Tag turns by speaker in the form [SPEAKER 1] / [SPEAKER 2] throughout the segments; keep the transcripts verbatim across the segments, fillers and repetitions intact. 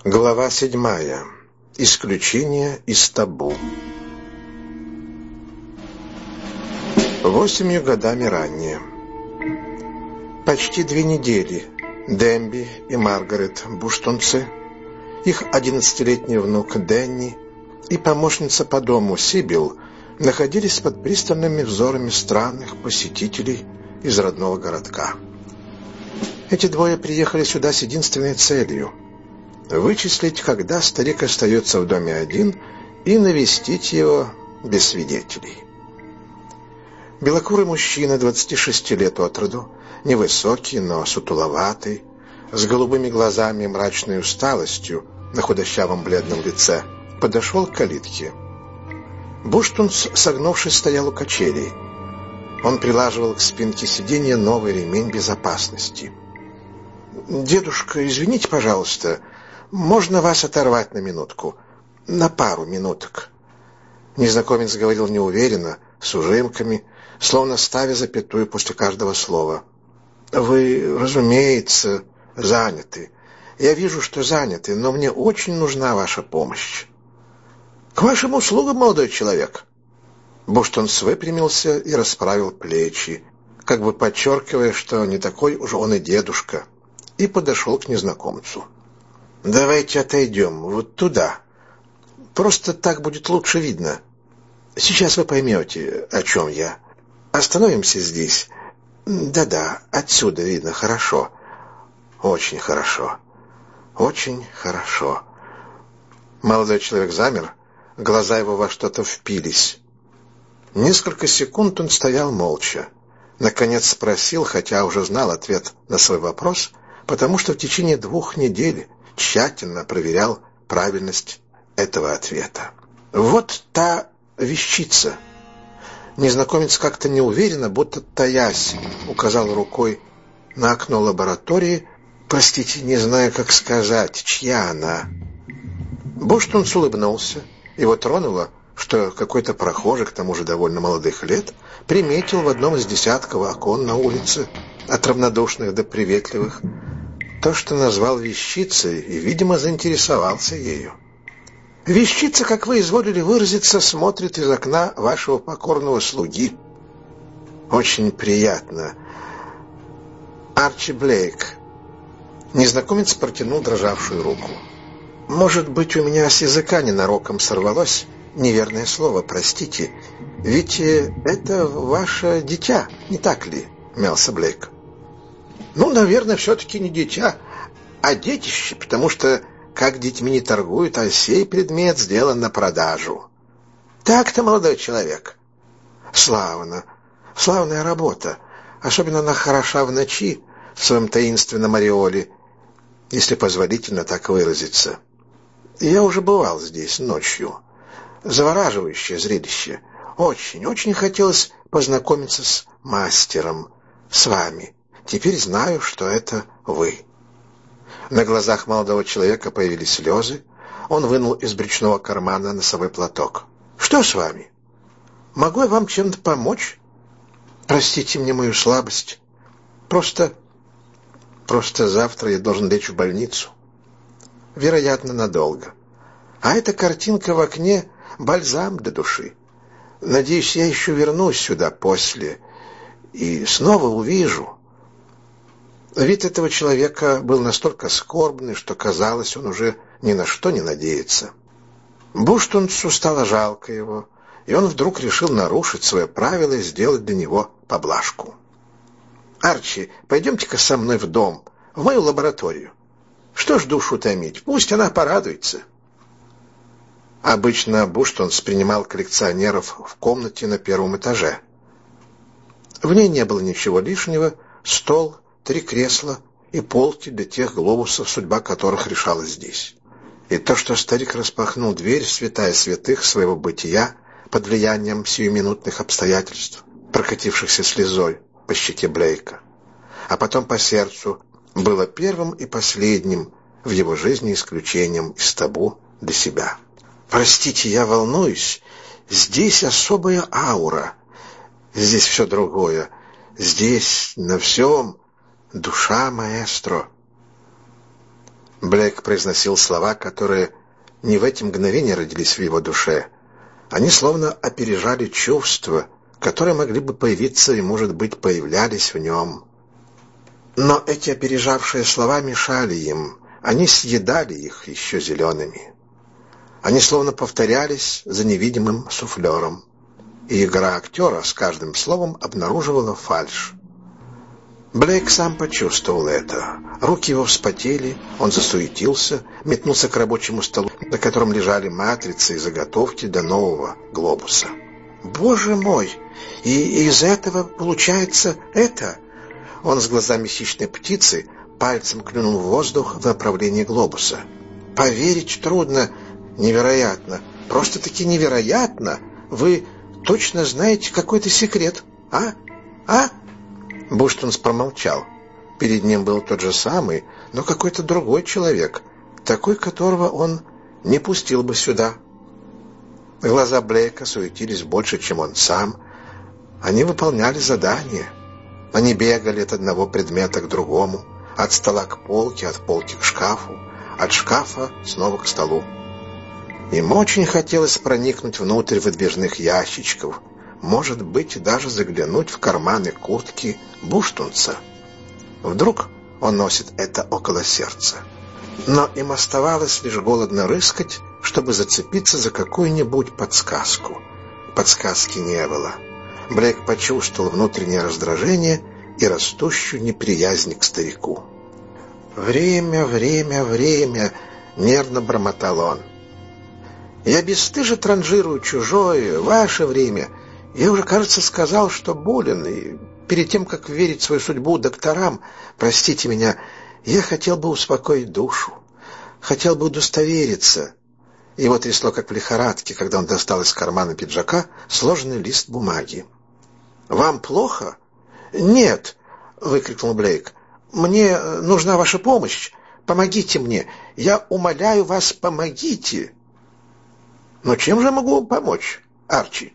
[SPEAKER 1] Глава седьмая. Исключение из табу. Восемью годами ранее. Почти две недели Демби и Маргарет Буштонцы, их одиннадцатилетний внук Дэнни и помощница по дому Сибил находились под пристальными взорами странных посетителей из родного городка. Эти двое приехали сюда с единственной целью — вычислить, когда старик остается в доме один, и навестить его без свидетелей. Белокурый мужчина, двадцати шести лет от роду, невысокий, но сутуловатый, с голубыми глазами и мрачной усталостью на худощавом бледном лице, подошел к калитке. Буштунс, согнувшись, стоял у качелей. Он прилаживал к спинке сиденья новый ремень безопасности. «Дедушка, извините, пожалуйста, можно вас оторвать на минутку? На пару минуток?» Незнакомец говорил неуверенно, с ужимками, словно ставя запятую после каждого слова. «Вы, разумеется, заняты. Я вижу, что заняты, но мне очень нужна ваша помощь». «К вашим услугам, молодой человек». Буштонс выпрямился и расправил плечи, как бы подчеркивая, что не такой уж он и дедушка, и подошел к незнакомцу. «Давайте отойдем вот туда. Просто так будет лучше видно. Сейчас вы поймете, о чем я. Остановимся здесь. Да-да, отсюда видно хорошо. Очень хорошо. Очень хорошо». Молодой человек замер, глаза его во что-то впились. Несколько секунд он стоял молча. Наконец спросил, хотя уже знал ответ на свой вопрос, потому что в течение двух недель тщательно проверял правильность этого ответа. «Вот та вещица». Незнакомец как-то неуверенно, будто таясь, указал рукой на окно лаборатории. «Простите, не знаю, как сказать, чья она?» Буштунс улыбнулся. Его тронуло, что какой-то прохожий, к тому же довольно молодых лет, приметил в одном из десятков окон на улице, от равнодушных до приветливых, то, что назвал вещицей, и, видимо, заинтересовался ею. «Вещица, как вы изволили выразиться, смотрит из окна вашего покорного слуги». «Очень приятно. Арчи Блейк». Незнакомец протянул дрожавшую руку. «Может быть, у меня с языка ненароком сорвалось неверное слово, простите. Ведь это ваше дитя, не так ли?» — мялся Блейк. «Ну, наверное, все-таки не дитя, а детище, потому что, как детьми не торгуют, а сей предмет сделан на продажу». «Так-то, молодой человек». «Славно. Славная работа. Особенно она хороша в ночи, в своем таинственном ореоле, если позволительно так выразиться. Я уже бывал здесь ночью. Завораживающее зрелище. Очень, очень хотелось познакомиться с мастером, с вами. Теперь знаю, что это вы». На глазах молодого человека появились слезы. Он вынул из брючного кармана носовой платок. «Что с вами? Могу я вам чем-то помочь? Простите мне мою слабость. Просто... просто завтра я должен лечь в больницу. Вероятно, надолго. А эта картинка в окне — бальзам для души. Надеюсь, я еще вернусь сюда после и снова увижу». Вид этого человека был настолько скорбный, что, казалось, он уже ни на что не надеется. Буштунсу стало жалко его, и он вдруг решил нарушить свое правило и сделать для него поблажку. «Арчи, пойдемте-ка со мной в дом, в мою лабораторию. Что ж душу томить, пусть она порадуется». Обычно Буштунс принимал коллекционеров в комнате на первом этаже. В ней не было ничего лишнего: стол, три кресла и полки для тех глобусов, судьба которых решалась здесь. И то, что старик распахнул дверь в святая святых своего бытия под влиянием сиюминутных обстоятельств, прокатившихся слезой по щеке Блейка, а потом по сердцу, было первым и последним в его жизни исключением из табу для себя. «Простите, я волнуюсь. Здесь особая аура. Здесь все другое. Здесь на всем душа маэстро». Блейк произносил слова, которые не в эти мгновения родились в его душе. Они словно опережали чувства, которые могли бы появиться и, может быть, появлялись в нем. Но эти опережавшие слова мешали им, они съедали их еще зелеными. Они словно повторялись за невидимым суфлером, и игра актера с каждым словом обнаруживала фальшь. Блейк сам почувствовал это. Руки его вспотели, он засуетился, метнулся к рабочему столу, на котором лежали матрицы и заготовки для нового глобуса. «Боже мой! И из этого получается это?» Он с глазами хищной птицы пальцем клюнул в воздух в направлении глобуса. «Поверить трудно, невероятно, просто-таки невероятно! Вы точно знаете какой-то секрет, а? А?» Буштонс промолчал. Перед ним был тот же самый, но какой-то другой человек, такой, которого он не пустил бы сюда. Глаза Блейка суетились больше, чем он сам. Они выполняли задание. Они бегали от одного предмета к другому, от стола к полке, от полки к шкафу, от шкафа снова к столу. Им очень хотелось проникнуть внутрь выдвижных ящичков, может быть, даже заглянуть в карманы куртки Буштонса. Вдруг он носит это около сердца. Но им оставалось лишь голодно рыскать, чтобы зацепиться за какую-нибудь подсказку. Подсказки не было. Блейк почувствовал внутреннее раздражение и растущую неприязнь к старику. «Время, время, время!» — нервно бормотал он. «Я бесстыже транжирую чужое, ваше время. Я уже, кажется, сказал, что болен, и перед тем, как верить свою судьбу докторам, простите меня, я хотел бы успокоить душу, хотел бы удостовериться». Его трясло, как в лихорадке, когда он достал из кармана пиджака сложенный лист бумаги. «Вам плохо?» «Нет», — выкрикнул Блейк. «Мне нужна ваша помощь. Помогите мне. Я умоляю вас, помогите». «Но чем же я могу помочь, Арчи?»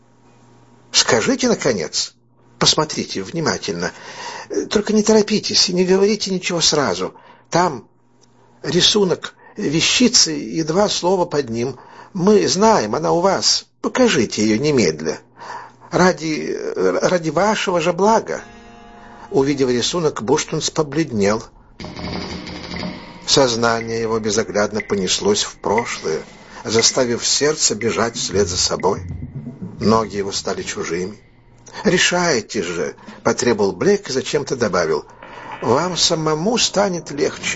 [SPEAKER 1] «Скажите, наконец. Посмотрите внимательно. Только не торопитесь и не говорите ничего сразу. Там рисунок вещицы и два слова под ним. Мы знаем, она у вас. Покажите ее немедля. Ради, ради вашего же блага». Увидев рисунок, Буштонс побледнел. Сознание его безоглядно понеслось в прошлое, заставив сердце бежать вслед за собой. Ноги его стали чужими. «Решайте же», — потребовал Блейк и зачем-то добавил, — «вам самому станет легче.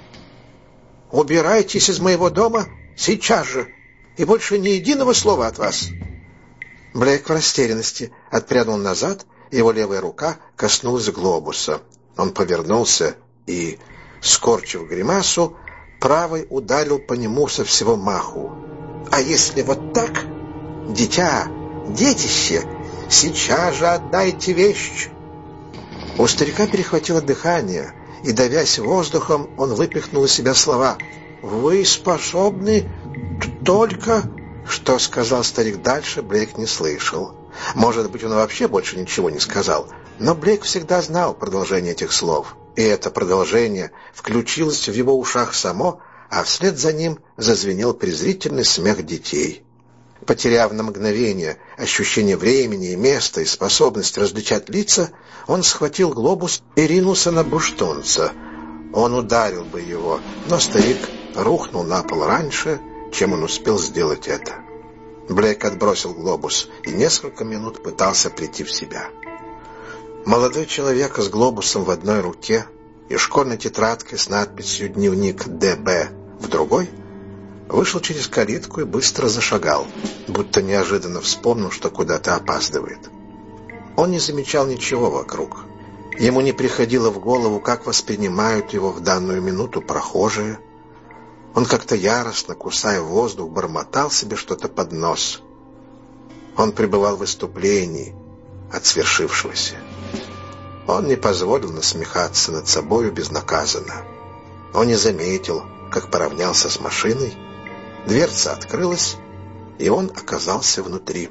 [SPEAKER 1] Убирайтесь из моего дома сейчас же, и больше ни единого слова от вас». Блейк в растерянности отпрянул назад, его левая рука коснулась глобуса. Он повернулся и, скорчив гримасу, правой ударил по нему со всего маху. «А если вот так? Дитя, детище, сейчас же отдайте вещь!» У старика перехватило дыхание, и, давясь воздухом, он выпихнул из себя слова. «Вы способны только...» Что сказал старик дальше, Блейк не слышал. Может быть, он вообще больше ничего не сказал, но Блейк всегда знал продолжение этих слов, и это продолжение включилось в его ушах само, а вслед за ним зазвенел презрительный смех детей. Потеряв на мгновение ощущение времени и места и способность различать лица, он схватил глобус и ринулся на Буштонса. Он ударил бы его, но старик рухнул на пол раньше, чем он успел сделать это. Блейк отбросил глобус и несколько минут пытался прийти в себя. Молодой человек с глобусом в одной руке и школьной тетрадкой с надписью «Дневник Д Б» в другой вышел через калитку и быстро зашагал, будто неожиданно вспомнил, что куда-то опаздывает. Он не замечал ничего вокруг. Ему не приходило в голову, как воспринимают его в данную минуту прохожие. Он как-то яростно, кусая воздух, бормотал себе что-то под нос. Он пребывал в выступлении от свершившегося. Он не позволил насмехаться над собою безнаказанно. Он не заметил, как поравнялся с машиной, дверца открылась, и он оказался внутри.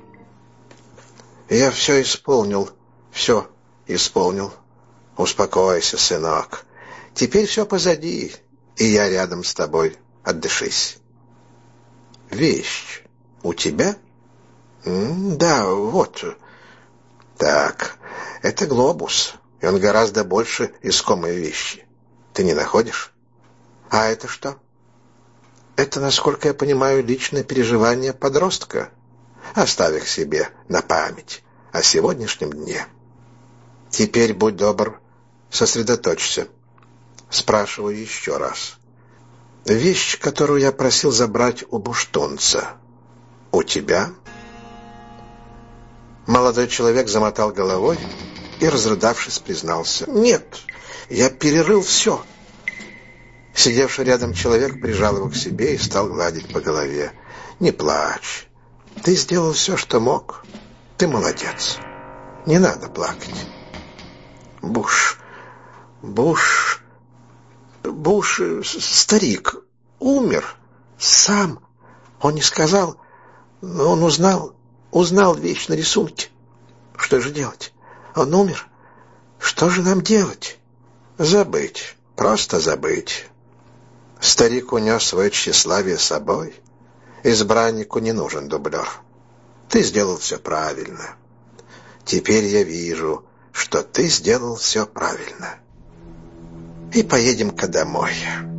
[SPEAKER 1] «Я все исполнил, все исполнил. Успокойся, сынок. Теперь все позади. и я рядом с тобой. Отдышись. Вещь у тебя? М, да, вот. Так, это глобус, и он гораздо больше искомой вещи. Ты не находишь? А это что? Это, насколько я понимаю, личное переживание подростка. Оставь их себе на память о сегодняшнем дне. Теперь, будь добр, сосредоточься. Спрашиваю еще раз. Вещь, которую я просил забрать у буштонца, у тебя? Молодой человек замотал головой и, разрыдавшись, признался. Нет, я перерыл все. Сидевший рядом человек прижал его к себе и стал гладить по голове. Не плачь. Ты сделал все, что мог. Ты молодец. Не надо плакать. Буш, Буш... Буш, старик, умер. Сам. Он не сказал, но он узнал, узнал вещь на рисунке. Что же делать? Он умер. Что же нам делать? Забыть. Просто забыть. Старик унес свое тщеславие с собой. Избраннику не нужен дублер. Ты сделал все правильно. Теперь я вижу, что ты сделал все правильно. И поедем-ка домой.